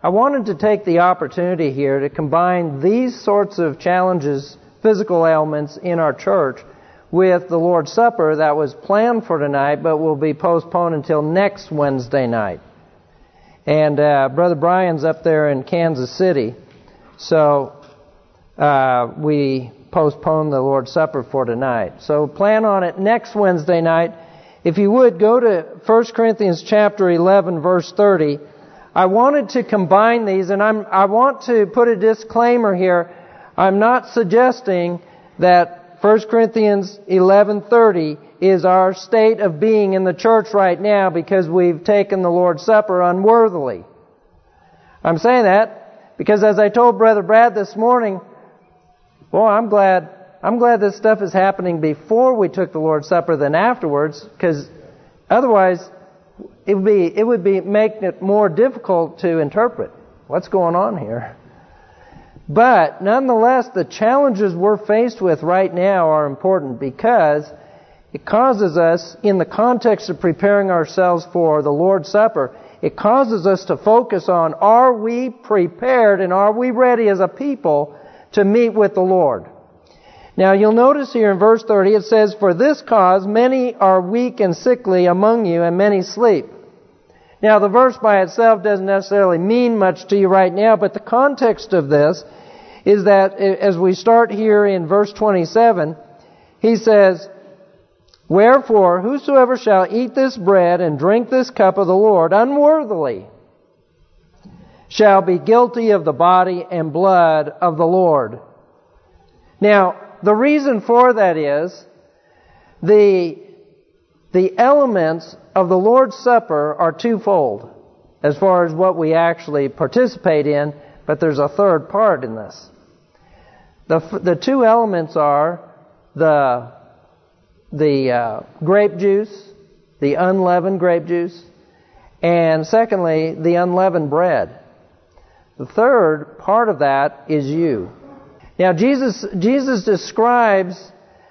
I wanted to take the opportunity here to combine these sorts of challenges, physical ailments in our church, with the Lord's Supper that was planned for tonight but will be postponed until next Wednesday night. And Brother Brian's up there in Kansas City, so we postponed the Lord's Supper for tonight. So plan on it next Wednesday night. If you would, go to 1 Corinthians chapter 11, verse 30. I wanted to combine these, and I want to put a disclaimer here. I'm not suggesting that 1 Corinthians 11:30 is our state of being in the church right now because we've taken the Lord's Supper unworthily. I'm saying that because, as I told Brother Brad this morning, well, I'm glad this stuff is happening before we took the Lord's Supper than afterwards, because otherwise it would be making it more difficult to interpret what's going on here. But nonetheless, the challenges we're faced with right now are important because it causes us, in the context of preparing ourselves for the Lord's Supper, it causes us to focus on, are we prepared and are we ready as a people to meet with the Lord? Now you'll notice here in verse 30 it says, "For this cause many are weak and sickly among you, and many sleep." Now the verse by itself doesn't necessarily mean much to you right now, but the context of this is that as we start here in verse 27, he says, "Wherefore whosoever shall eat this bread and drink this cup of the Lord unworthily shall be guilty of the body and blood of the Lord." Now, the reason for that is the elements of the Lord's Supper are twofold as far as what we actually participate in, but there's a third part in this. The two elements are the grape juice, the unleavened grape juice, and secondly, the unleavened bread. The third part of that is you. Now, Jesus describes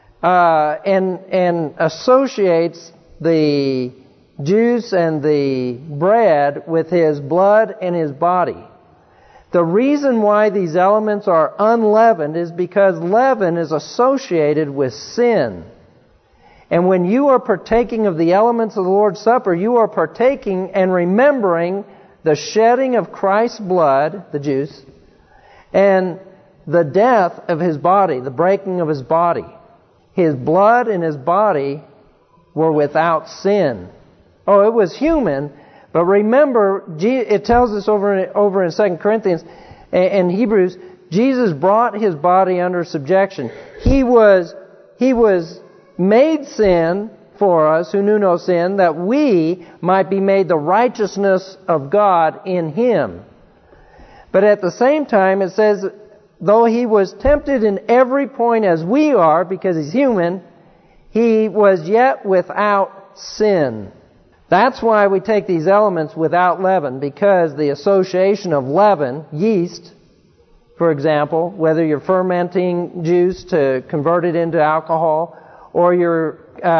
and associates the juice and the bread with His blood and His body. The reason why these elements are unleavened is because leaven is associated with sin. And when you are partaking of the elements of the Lord's Supper, you are partaking and remembering the shedding of Christ's blood, the juice, and the death of His body, the breaking of His body. His blood and His body were without sin. Oh, it was human, but remember, it tells us over in 2 Corinthians and Hebrews, Jesus brought His body under subjection. He was made sin for us who knew no sin, that we might be made the righteousness of God in Him. But at the same time, it says, though He was tempted in every point as we are, because He's human, He was yet without sin. That's why we take these elements without leaven, because the association of leaven, yeast, for example, whether you're fermenting juice to convert it into alcohol, or you're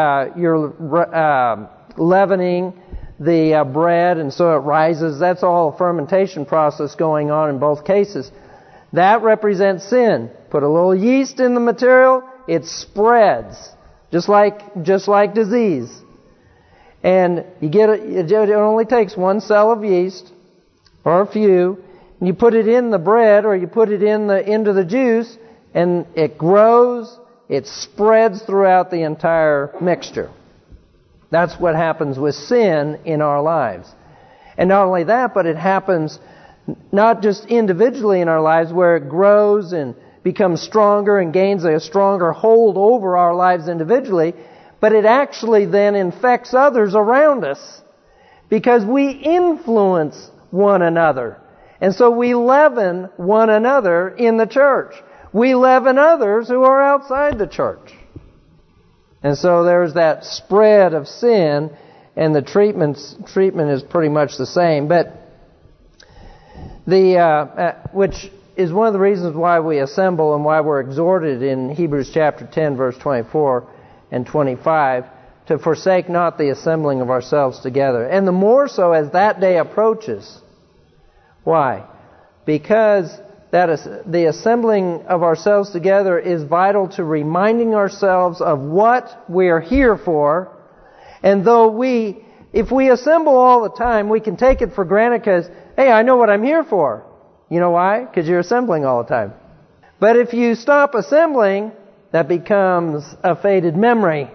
leavening the bread and so it rises, that's all a fermentation process going on in both cases. That represents sin. Put a little yeast in the material, it spreads, just like disease. And it only takes one cell of yeast, or a few, and you put it in the bread, or you put it into the juice, and it grows, it spreads throughout the entire mixture. That's what happens with sin in our lives. And not only that, but it happens not just individually in our lives, where it grows and becomes stronger and gains a stronger hold over our lives individually, but it actually then infects others around us, because we influence one another. And so we leaven one another in the church. We leaven others who are outside the church. And so there's that spread of sin, and the treatment is pretty much the same. But which is one of the reasons why we assemble and why we're exhorted in Hebrews chapter 10, verse 24 and 25, to forsake not the assembling of ourselves together. And the more so as that day approaches, Why? Because the assembling of ourselves together is vital to reminding ourselves of what we're here for. And if we assemble all the time, we can take it for granted because, hey, I know what I'm here for. You know why? Because you're assembling all the time. But if you stop assembling, that becomes a faded memory.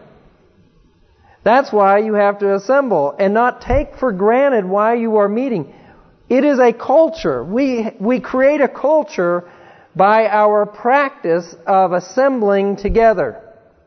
That's why you have to assemble and not take for granted why you are meeting. It is a culture. We create a culture by our practice of assembling together.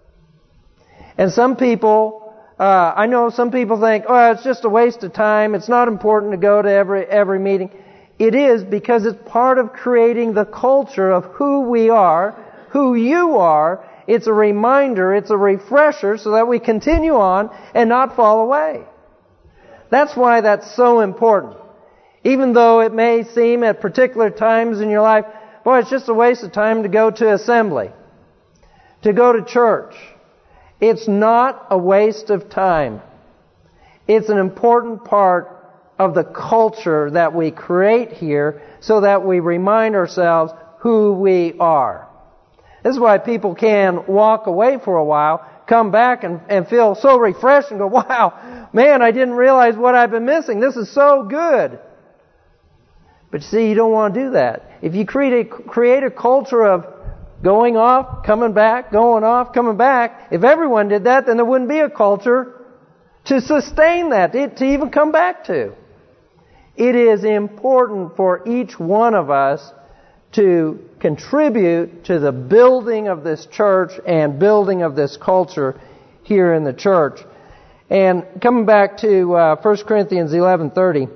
And some people, I know some people think, oh, it's just a waste of time. It's not important to go to every meeting. It is, because it's part of creating the culture of who we are, who you are. It's a reminder, it's a refresher so that we continue on and not fall away. That's why that's so important. Even though it may seem at particular times in your life, boy, it's just a waste of time to go to assembly, to go to church. It's not a waste of time. It's an important part of the culture that we create here so that we remind ourselves who we are. This is why people can walk away for a while, come back and feel so refreshed and go, wow, man, I didn't realize what I've been missing. This is so good. But you see, you don't want to do that. If you create a culture of going off, coming back, going off, coming back, if everyone did that, then there wouldn't be a culture to sustain that, to even come back to. It is important for each one of us to contribute to the building of this church and building of this culture here in the church. And coming back to 1 Corinthians 11:30,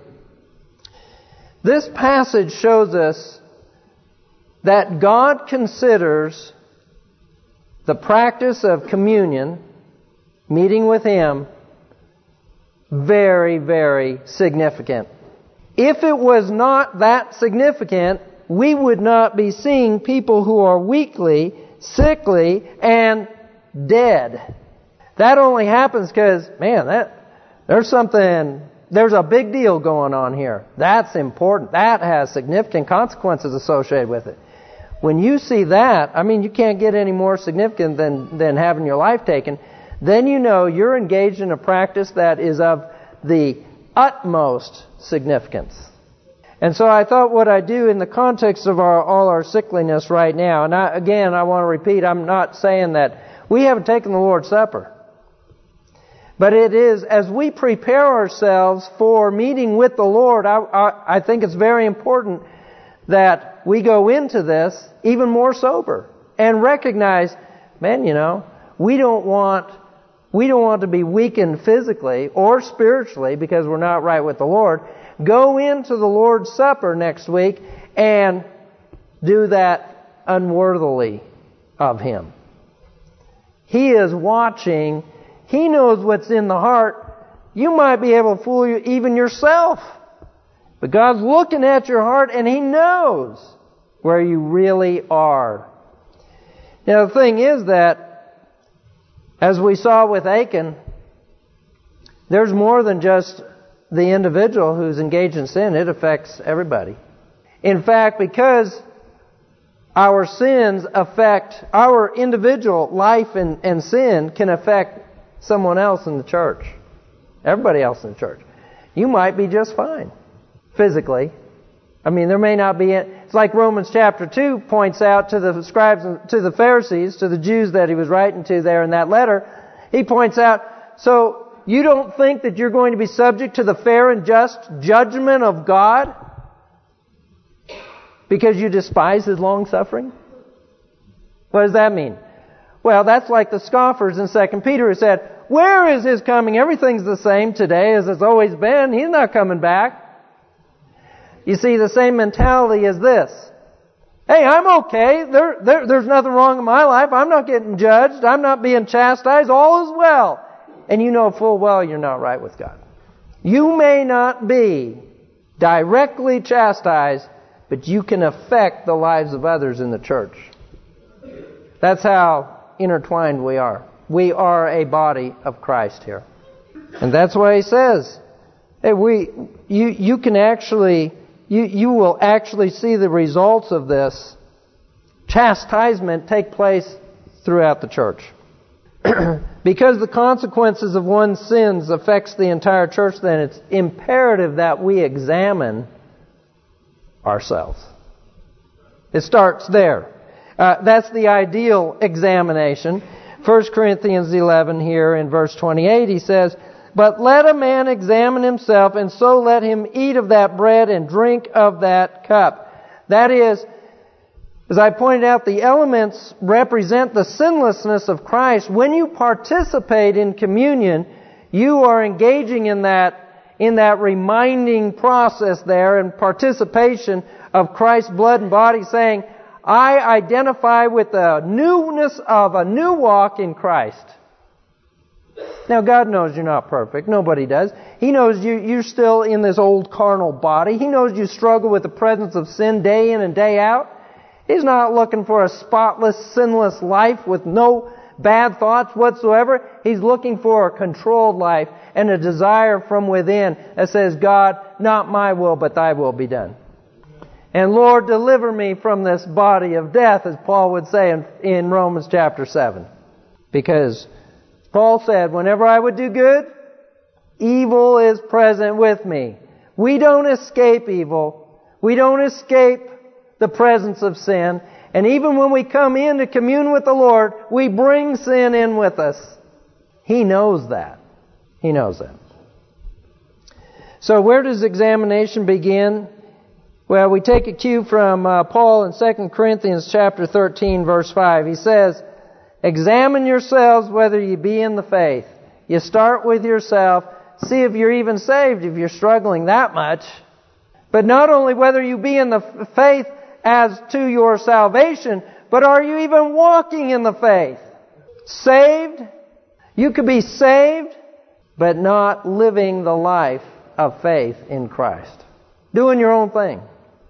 this passage shows us that God considers the practice of communion, meeting with Him, very, very significant. If it was not that significant, we would not be seeing people who are weakly, sickly, and dead. That only happens because, man, there's a big deal going on here. That's important. That has significant consequences associated with it. When you see that, I mean, you can't get any more significant than having your life taken. Then you know you're engaged in a practice that is of the utmost significance. And so I thought what I'd do in the context of all our sickliness right now, and I want to repeat, I'm not saying that we haven't taken the Lord's Supper. But it is, as we prepare ourselves for meeting with the Lord, I think it's very important that we go into this even more sober and recognize, man, we don't want to be weakened physically or spiritually because we're not right with the Lord. Go into the Lord's Supper next week and do that unworthily of Him. He is watching. He knows what's in the heart. You might be able to fool you even yourself. But God's looking at your heart and He knows where you really are. Now the thing is that, as we saw with Achan, there's more than just the individual who's engaged in sin. It affects everybody. In fact, because our sins affect our individual life and sin can affect someone else in the church. Everybody else in the church. You might be just fine physically. I mean, there may not be... It's like Romans chapter 2 points out to the scribes and to the Pharisees, to the Jews that he was writing to there in that letter. He points out, so you don't think that you're going to be subject to the fair and just judgment of God because you despise His long-suffering? What does that mean? Well, that's like the scoffers in 2 Peter who said, where is His coming? Everything's the same today as it's always been. He's not coming back. You see, the same mentality is this. Hey, I'm okay. There's nothing wrong in my life. I'm not getting judged. I'm not being chastised. All is well. And you know full well you're not right with God. You may not be directly chastised, but you can affect the lives of others in the church. That's how intertwined we are. We are a body of Christ here. And that's why he says, hey, you can actually you will actually see the results of this chastisement take place throughout the church. Because the consequences of one's sins affects the entire church, then it's imperative that we examine ourselves. It starts there. That's the ideal examination. 1 Corinthians 11 here in verse 28, he says, "But let a man examine himself, and so let him eat of that bread and drink of that cup." That is, as I pointed out, the elements represent the sinlessness of Christ. When you participate in communion, you are engaging in that reminding process there and participation of Christ's blood and body, saying, I identify with the newness of a new walk in Christ. Now, God knows you're not perfect. Nobody does. He knows you're still in this old carnal body. He knows you struggle with the presence of sin day in and day out. He's not looking for a spotless, sinless life with no bad thoughts whatsoever. He's looking for a controlled life and a desire from within that says, God, not my will, but thy will be done. And Lord, deliver me from this body of death, as Paul would say in Romans chapter 7. Because Paul said, whenever I would do good, evil is present with me. We don't escape evil. We don't escape the presence of sin. And even when we come in to commune with the Lord, we bring sin in with us. He knows that. He knows that. So where does examination begin? Well, we take a cue from Paul in 2 Corinthians chapter 13, verse 5. He says, examine yourselves whether you be in the faith. You start with yourself. See if you're even saved, if you're struggling that much. But not only whether you be in the faith as to your salvation, but are you even walking in the faith? Saved? You could be saved, but not living the life of faith in Christ. Doing your own thing.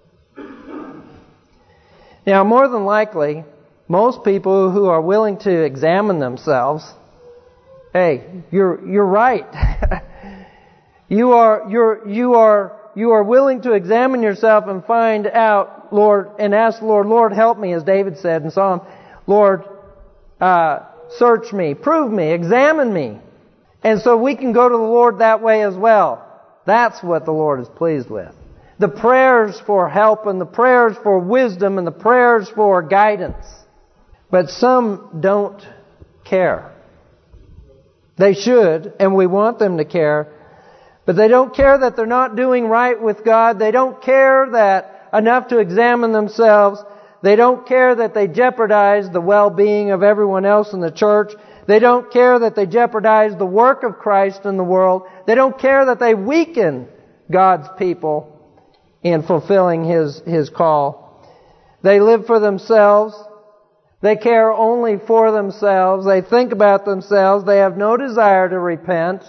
Now, more than likely, most people who are willing to examine themselves, hey, you're right. You are willing to examine yourself and find out, Lord, and ask the Lord, Lord, help me, as David said in Psalm. Lord, search me, prove me, examine me. And so we can go to the Lord that way as well. That's what the Lord is pleased with. The prayers for help and the prayers for wisdom and the prayers for guidance. But some don't care. They should, and we want them to care. But they don't care that they're not doing right with God. They don't care that enough to examine themselves. They don't care that they jeopardize the well-being of everyone else in the church. They don't care that they jeopardize the work of Christ in the world. They don't care that they weaken God's people in fulfilling His call. They live for themselves. They care only for themselves. They think about themselves. They have no desire to repent.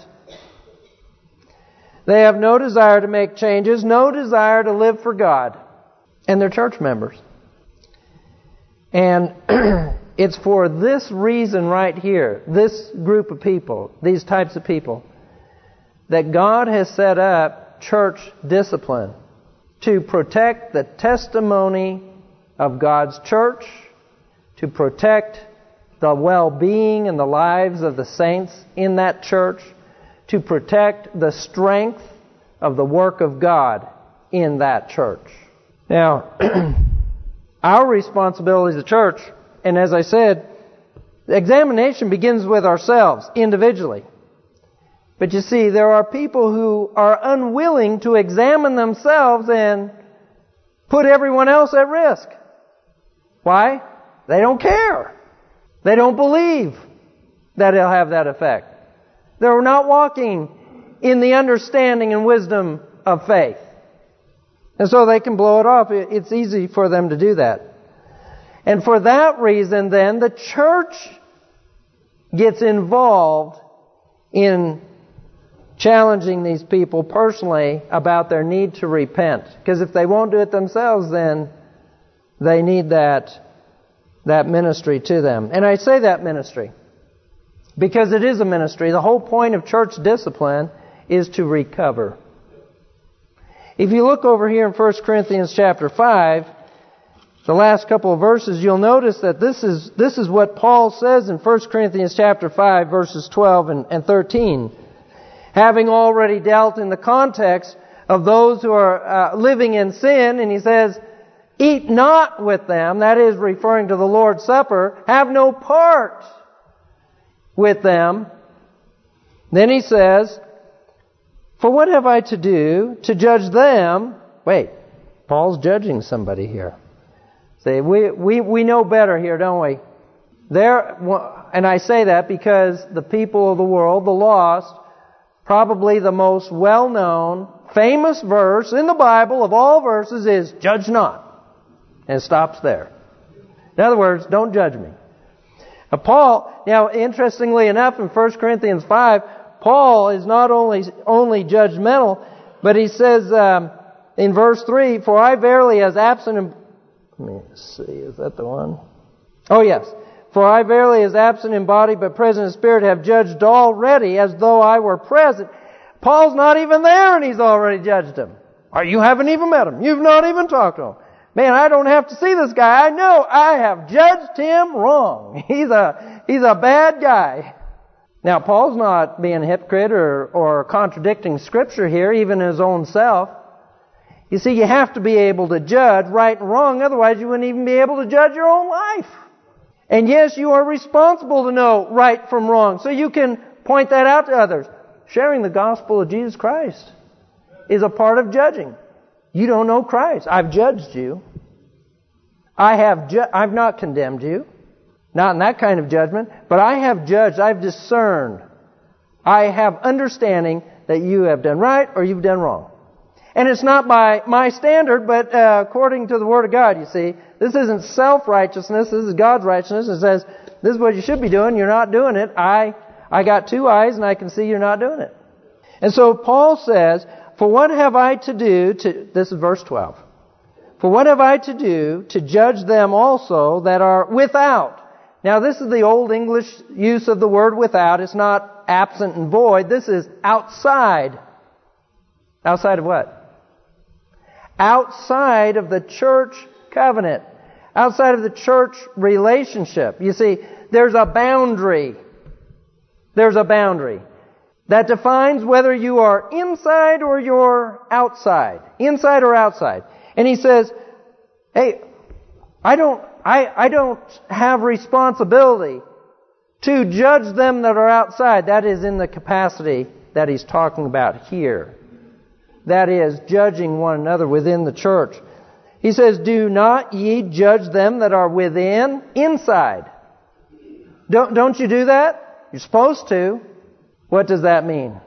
They have no desire to make changes, no desire to live for God. And they're church members. And it's for this reason right here, this group of people, these types of people, that God has set up church discipline to protect the testimony of God's church, to protect the well-being and the lives of the saints in that church, to protect the strength of the work of God in that church. Now, our responsibility as a church, and as I said, the examination begins with ourselves individually. But you see, there are people who are unwilling to examine themselves and put everyone else at risk. Why? They don't care. They don't believe that it'll have that effect. They're not walking in the understanding and wisdom of faith. And so they can blow it off. It's easy for them to do that. And for that reason, then, the church gets involved in challenging these people personally about their need to repent. Because if they won't do it themselves, then they need that ministry to them. And I say that ministry because it is a ministry. The whole point of church discipline is to recover. If you look over here in 1 Corinthians chapter 5, the last couple of verses, you'll notice that this is what Paul says in 1 Corinthians chapter 5, verses 12 and 13. Having already dealt in the context of those who are living in sin, and he says, eat not with them, that is referring to the Lord's Supper, have no part with them. Then he says, for what have I to do to judge them? Wait, Paul's judging somebody here. See, we know better here, don't we? And I say that because the people of the world, the lost, probably the most well-known, famous verse in the Bible of all verses is, judge not. And it stops there. In other words, don't judge me. Paul, now interestingly enough, in 1 Corinthians 5, Paul is not only judgmental, but he says in verse 3, for I verily as absent in... Let me see, is that the one? Oh yes. For I verily as absent in body but present in spirit have judged already as though I were present. Paul's not even there and he's already judged him. Or you haven't even met him. You've not even talked to him. Man, I don't have to see this guy. I know I have judged him wrong. He's a bad guy. Now, Paul's not being a hypocrite or contradicting Scripture here, even his own self. You see, you have to be able to judge right and wrong, otherwise you wouldn't even be able to judge your own life. And yes, you are responsible to know right from wrong, so you can point that out to others. Sharing the gospel of Jesus Christ is a part of judging. You don't know Christ. I've judged you. I've not condemned you. Not in that kind of judgment. But I have judged. I've discerned. I have understanding that you have done right or you've done wrong. And it's not by my standard, but according to the Word of God, you see. This isn't self-righteousness. This is God's righteousness. It says, this is what you should be doing. You're not doing it. I got two eyes and I can see you're not doing it. And so Paul says, for what have I to do to... This is verse 12. For what have I to do to judge them also that are without? Now this is the old English use of the word without. It's not absent and void. This is outside. Outside of what? Outside of the church covenant. Outside of the church relationship. You see, there's a boundary. There's a boundary that defines whether you are inside or you're outside. Inside or outside. And he says, hey, I don't have responsibility to judge them that are outside. That is in the capacity that he's talking about here. That is, judging one another within the church. He says, do not ye judge them that are within, inside. Don't you do that? You're supposed to. What does that mean?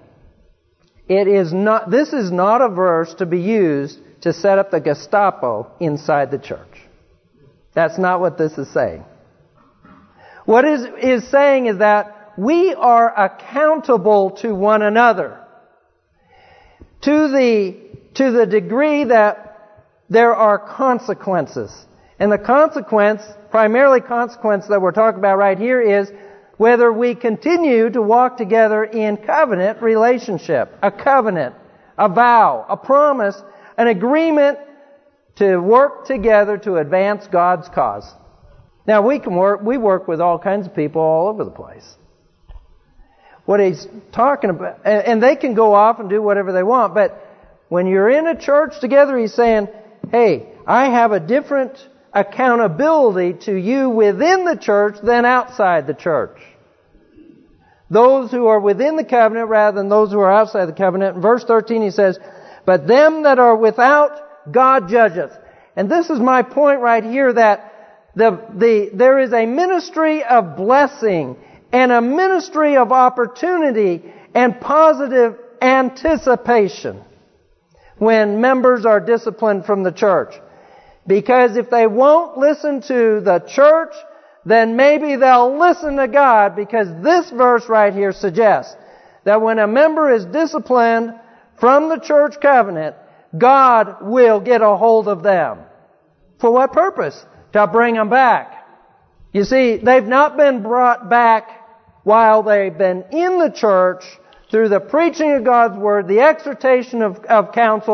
This is not a verse to be used to set up the Gestapo inside the church. That's not what this is saying. What is saying is that we are accountable to one another to the degree that there are consequences. And the primary consequence that we're talking about right here is whether we continue to walk together in covenant relationship, a covenant, a vow, a promise, an agreement to work together to advance God's cause. Now we work with all kinds of people all over the place. What he's talking about, and they can go off and do whatever they want, but when you're in a church together, he's saying, hey, I have a different accountability to you within the church than outside the church. Those who are within the covenant rather than those who are outside the covenant. In verse 13 he says, but them that are without, God judgeth. And this is my point right here, that there is a ministry of blessing and a ministry of opportunity and positive anticipation when members are disciplined from the church. Because if they won't listen to the church, then maybe they'll listen to God, because this verse right here suggests that when a member is disciplined from the church covenant, God will get a hold of them. For what purpose? To bring them back. You see, they've not been brought back while they've been in the church through the preaching of God's Word, the exhortation of counsel,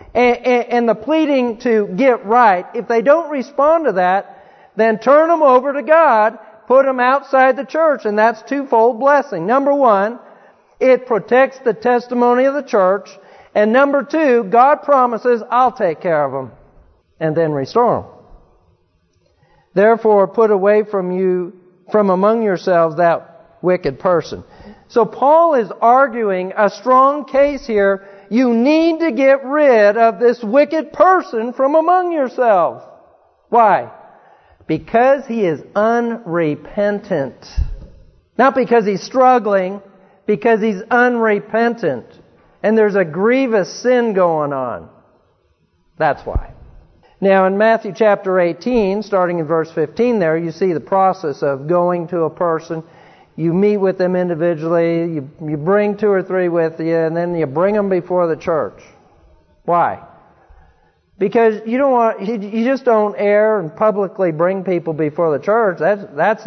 and the pleading to get right, if they don't respond to that, then turn them over to God, put them outside the church, and that's twofold blessing. Number one, it protects the testimony of the church, and number two, God promises, I'll take care of them, and then restore them. Therefore, put away from among yourselves that wicked person. So Paul is arguing a strong case here. You need to get rid of this wicked person from among yourselves. Why? Because he is unrepentant. Not because he's struggling, because he's unrepentant. And there's a grievous sin going on. That's why. Now in Matthew chapter 18, starting in verse 15 there, you see the process of going to a person. You meet with them individually, you bring 2 or 3 with you, and then you bring them before the church. Why? Because you just don't err and publicly bring people before the church. That's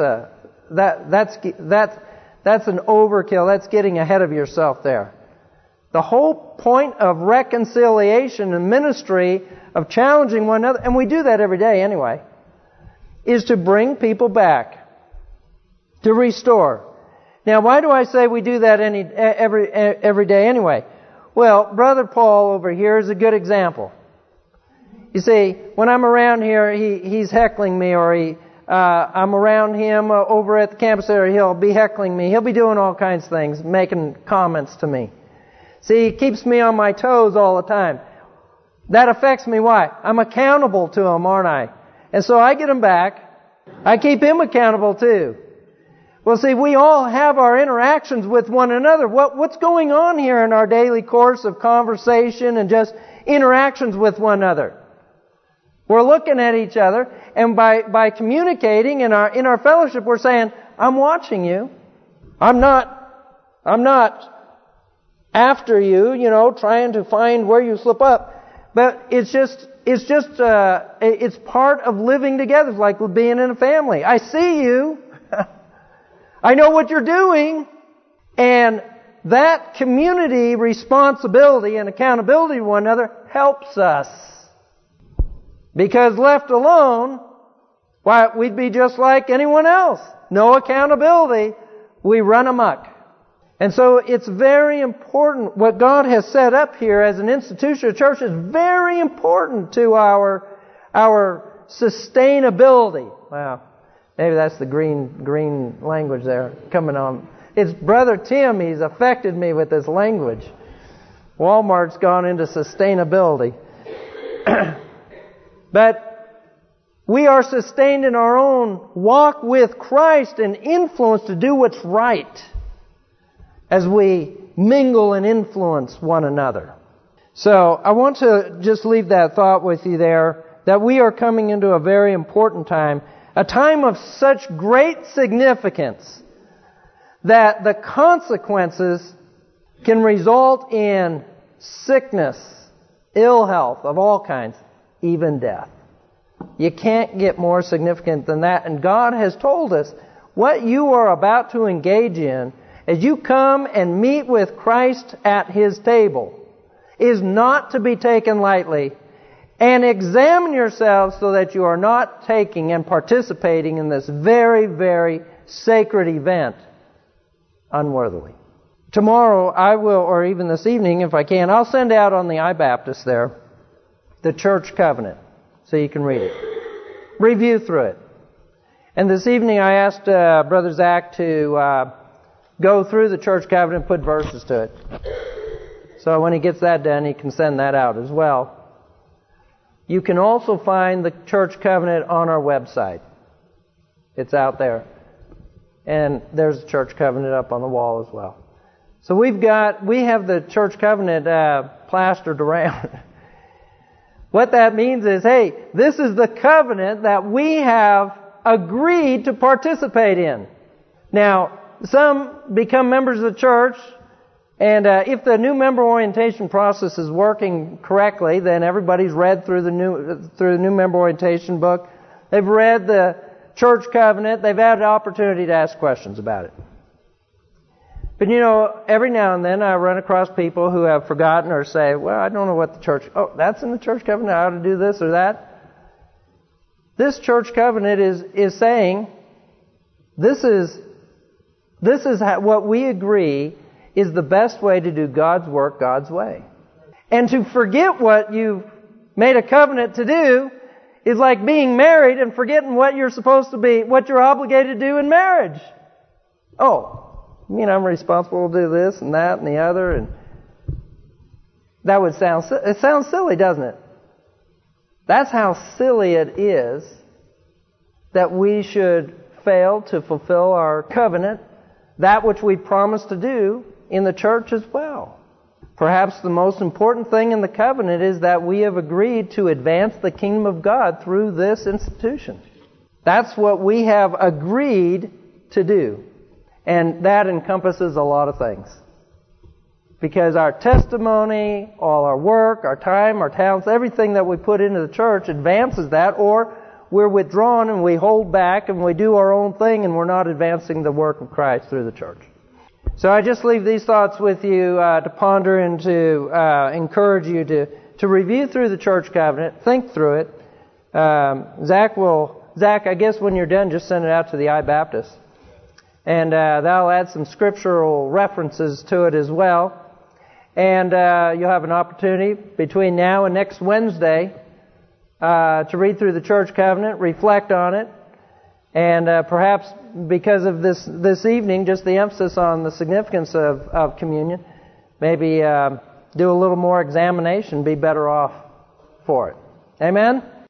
an overkill. That's getting ahead of yourself there. The whole point of reconciliation and ministry, of challenging one another, and we do that every day anyway, is to bring people back, to restore. Now, why do I say we do that every day anyway? Well, Brother Paul over here is a good example. You see, when I'm around here, he's heckling me, or I'm around him over at the campus area, he'll be heckling me. He'll be doing all kinds of things, making comments to me. See, he keeps me on my toes all the time. That affects me. Why? I'm accountable to him, aren't I? And so I get him back. I keep him accountable too. Well, see, we all have our interactions with one another. What's going on here in our daily course of conversation and just interactions with one another? We're looking at each other, and by communicating in our fellowship, we're saying, I'm watching you. I'm not after you, trying to find where you slip up. But it's part of living together. It's like being in a family. I see you. I know what you're doing. And that community responsibility and accountability to one another helps us. Because left alone, why, we'd be just like anyone else. No accountability. We run amok. And so it's very important. What God has set up here as an institution of church is very important to our sustainability. Wow. Maybe that's the green language there coming on. It's Brother Tim. He's affected me with this language. Walmart's gone into sustainability. But we are sustained in our own walk with Christ and influence to do what's right as we mingle and influence one another. So I want to just leave that thought with you there, that we are coming into a very important time, a time of such great significance that the consequences can result in sickness, ill health of all kinds, even death. You can't get more significant than that. And God has told us what you are about to engage in as you come and meet with Christ at His table is not to be taken lightly. And examine yourselves so that you are not taking and participating in this very, very sacred event unworthily. Tomorrow I will, or even this evening if I can, I'll send out on the iBaptist there the church covenant so you can read it. Review through it. And this evening I asked Brother Zach to go through the church covenant and put verses to it. So when he gets that done, he can send that out as well. You can also find the church covenant on our website. It's out there. And there's the church covenant up on the wall as well. So we have the church covenant plastered around. What that means is, hey, this is the covenant that we have agreed to participate in. Now, some become members of the church, and if the new member orientation process is working correctly, then everybody's read through the new member orientation book. They've read the church covenant. They've had an opportunity to ask questions about it. But every now and then I run across people who have forgotten or say, well, I don't know what the church... Oh, that's in the church covenant, I ought to do this or that. This church covenant is saying, this is what we agree is the best way to do God's work God's way. And to forget what you've made a covenant to do is like being married and forgetting what you're supposed to be, what you're obligated to do in marriage. Oh, I'm responsible to do this and that and the other, and that would sound silly, doesn't it? That's how silly it is that we should fail to fulfill our covenant, that which we promised to do in the church as well. Perhaps the most important thing in the covenant is that we have agreed to advance the kingdom of God through this institution. That's what we have agreed to do. And that encompasses a lot of things. Because our testimony, all our work, our time, our talents, everything that we put into the church advances that, or we're withdrawn and we hold back and we do our own thing and we're not advancing the work of Christ through the church. So I just leave these thoughts with you to ponder and to encourage you to review through the church covenant, think through it. Zach, I guess when you're done, just send it out to the I-Baptist. And that'll add some scriptural references to it as well. And you'll have an opportunity between now and next Wednesday to read through the church covenant, reflect on it, and perhaps because of this evening, just the emphasis on the significance of communion, maybe do a little more examination, be better off for it. Amen?